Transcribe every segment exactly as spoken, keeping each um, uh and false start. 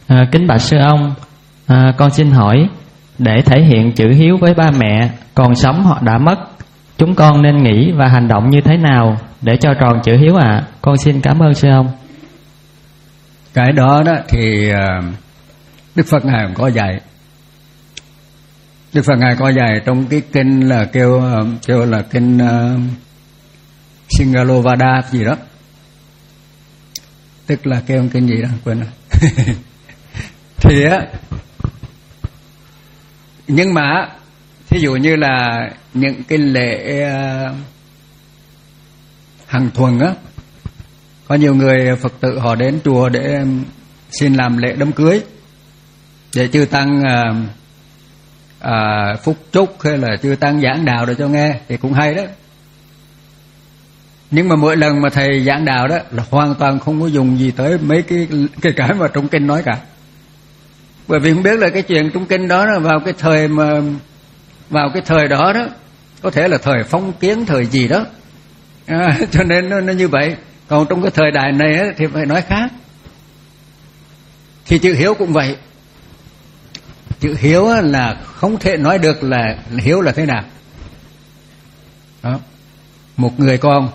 À, kính bạch sư ông, à, con xin hỏi, để thể hiện chữ hiếu với ba mẹ còn sống hoặc đã mất, chúng con nên nghĩ và hành động như thế nào để cho tròn chữ hiếu ạ? À? Con xin cảm ơn sư ông. Cái đó đó thì Đức Phật Ngài cũng có dạy. Đức Phật Ngài có dạy trong cái kinh là kêu kêu là kinh uh, Singalovada gì đó, tức là kêu kinh gì đó quên rồi. Thì á, nhưng mà thí dụ như là những cái lễ uh, hàng tuần á, có nhiều người Phật tử họ đến chùa để xin làm lễ đám cưới, để chư tăng uh, uh, phúc chúc hay là chư tăng giảng đạo để cho nghe thì cũng hay đó. Nhưng mà mỗi lần mà thầy giảng đạo đó là hoàn toàn không có dùng gì tới mấy cái cái cái mà trong kinh nói cả. Bởi vì không biết là cái chuyện trong kinh đó là vào cái thời mà vào cái thời đó đó có thể là thời phong kiến thời gì đó, à, cho nên nó, nó như vậy. Còn trong cái thời đại này á, thì phải nói khác. Thì chữ hiếu cũng vậy. Chữ hiếu là không thể nói được là hiếu là thế nào đó. Một người con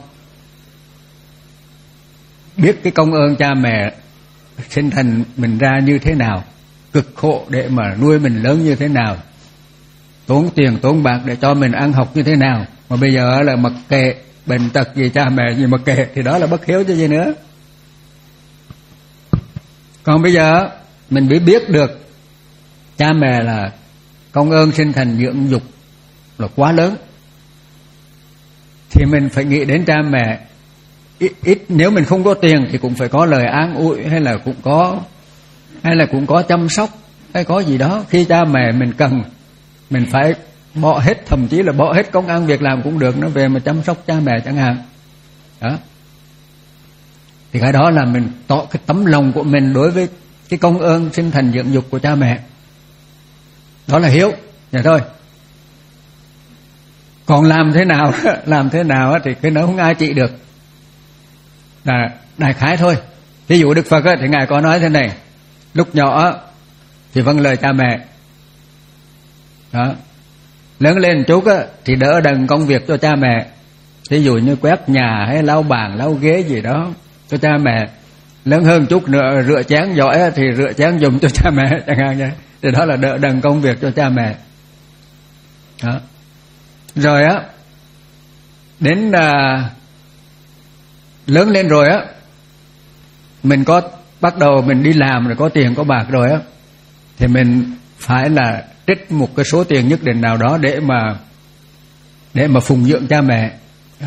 biết cái công ơn cha mẹ sinh thành mình ra như thế nào, cực khổ để mà nuôi mình lớn như thế nào, tốn tiền tốn bạc để cho mình ăn học như thế nào, mà bây giờ là mặc kệ bệnh tật gì cha mẹ gì mặc kệ, thì đó là bất hiếu chứ gì nữa. Còn bây giờ mình mới biết được cha mẹ là công ơn sinh thành dưỡng dục là quá lớn, thì mình phải nghĩ đến cha mẹ. Ít, ít nếu mình không có tiền thì cũng phải có lời an ủi, hay là cũng có hay là cũng có chăm sóc, hay có gì đó. Khi cha mẹ mình cần, mình phải bỏ hết, thậm chí là bỏ hết công ăn việc làm cũng được, nó về mà chăm sóc cha mẹ chẳng hạn đó. Thì cái đó là mình tỏ cái tấm lòng của mình đối với cái công ơn sinh thành dưỡng dục của cha mẹ. Đó là hiếu, vậy thôi. Còn làm thế nào làm thế nào thì cái đó không ai trị được, là đại khái thôi. Ví dụ Đức Phật thì Ngài có nói thế này: lúc nhỏ thì vâng lời cha mẹ đó, lớn lên một chút thì đỡ đần công việc cho cha mẹ, ví dụ như quét nhà hay lau bàn lau ghế gì đó cho cha mẹ. Lớn hơn chút nữa rửa chén giỏi thì rửa chén dùng cho cha mẹ chẳng hạn vậy. Thì đó là đỡ đần công việc cho cha mẹ đó. Rồi á, đến à, lớn lên rồi á, mình có bắt đầu mình đi làm rồi, có tiền có bạc rồi á, thì mình phải là trích một cái số tiền nhất định nào đó để mà để mà phụng dưỡng cha mẹ đó.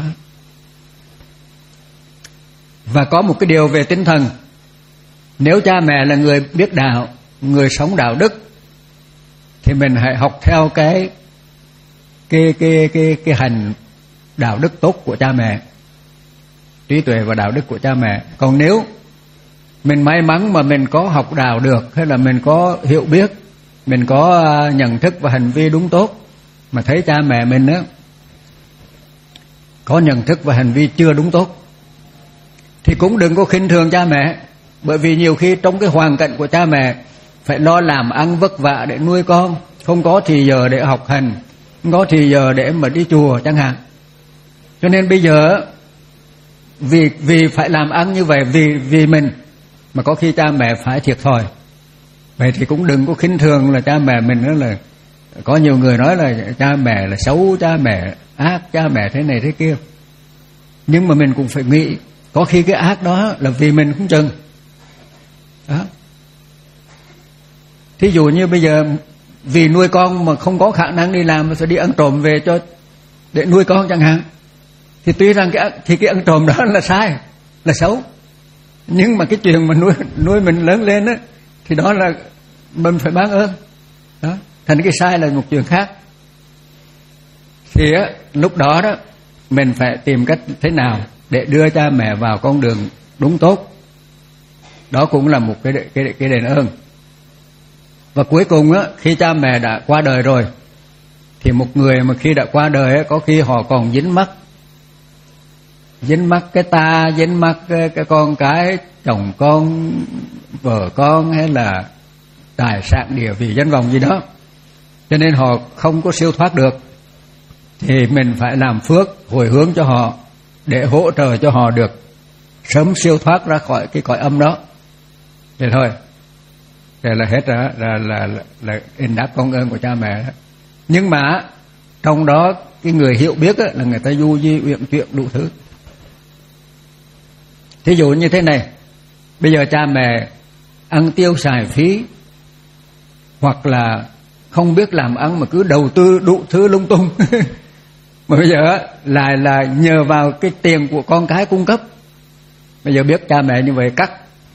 Và có một cái điều về tinh thần, nếu cha mẹ là người biết đạo, người sống đạo đức, thì mình hãy học theo cái cái cái cái cái hành đạo đức tốt của cha mẹ, trí tuệ và đạo đức của cha mẹ. Còn nếu mình may mắn mà mình có học đạo được, hay là mình có hiểu biết, mình có nhận thức và hành vi đúng tốt, mà thấy cha mẹ mình á có nhận thức và hành vi chưa đúng tốt, thì cũng đừng có khinh thường cha mẹ. Bởi vì nhiều khi trong cái hoàn cảnh của cha mẹ phải lo làm ăn vất vả để nuôi con, không có thì giờ để học hành, không có thì giờ để mà đi chùa chẳng hạn. Cho nên bây giờ vì vì phải làm ăn như vậy, vì vì mình mà có khi cha mẹ phải thiệt thòi. Vậy thì cũng đừng có khinh thường là cha mẹ mình. Đó là có nhiều người nói là cha mẹ là xấu, cha mẹ ác, cha mẹ thế này thế kia. Nhưng mà mình cũng phải nghĩ, có khi cái ác đó là vì mình không chừng đó. Thí dụ như bây giờ vì nuôi con mà không có khả năng đi làm, mà phải đi ăn trộm về cho để nuôi con chẳng hạn, thì tuy rằng cái thì cái ăn trộm đó là sai, là xấu, nhưng mà cái chuyện mà nuôi nuôi mình lớn lên á, thì đó là mình phải mang ơn đó. Thành cái sai là một chuyện khác. Thì á, lúc đó đó mình phải tìm cách thế nào để đưa cha mẹ vào con đường đúng tốt. Đó cũng là một cái cái cái đền ơn. Và cuối cùng á, khi cha mẹ đã qua đời rồi, thì một người mà khi đã qua đời á, có khi họ còn dính mắc dính mắc cái ta, dính mắc cái, cái con cái, chồng con, vợ con, hay là tài sản địa vị danh vọng gì đó, cho nên họ không có siêu thoát được, thì mình phải làm phước hồi hướng cho họ để hỗ trợ cho họ được sớm siêu thoát ra khỏi cái cõi âm đó. Vậy thôi, thế là hết rồi, là là là, là đền đáp công ơn của cha mẹ đó. Nhưng mà trong đó cái người hiểu biết á, là người ta du di uyển chuyển đủ thứ. Thí dụ như thế này, bây giờ cha mẹ ăn tiêu xài phí, hoặc là không biết làm ăn mà cứ đầu tư đủ thứ lung tung mà bây giờ lại là nhờ vào cái tiền của con cái cung cấp. Bây giờ biết cha mẹ như vậy cắt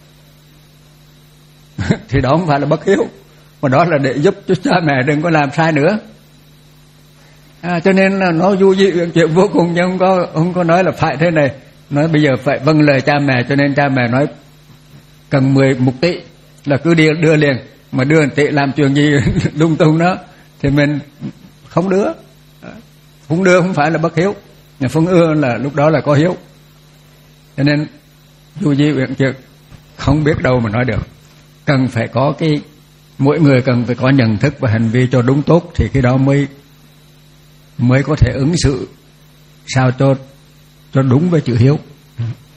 thì đó không phải là bất hiếu, mà đó là để giúp cho cha mẹ đừng có làm sai nữa. À, cho nên là nó du di uyển chuyển vô cùng, nhưng không có không có nói là phải thế này, nói bây giờ phải vâng lời cha mẹ, cho nên cha mẹ nói cần mười một tỷ là cứ đưa đưa liền, mà đưa tỷ làm chuyện gì lung tung đó thì mình không đưa. Không đưa không phải là bất hiếu, mà không ưa là lúc đó là có hiếu. Cho nên du di uyển chuyển không biết đâu mà nói được. Cần phải có cái, mỗi người cần phải có nhận thức và hành vi cho đúng tốt, thì cái đó mới mới có thể ứng xử sao cho cho đúng với chữ hiếu.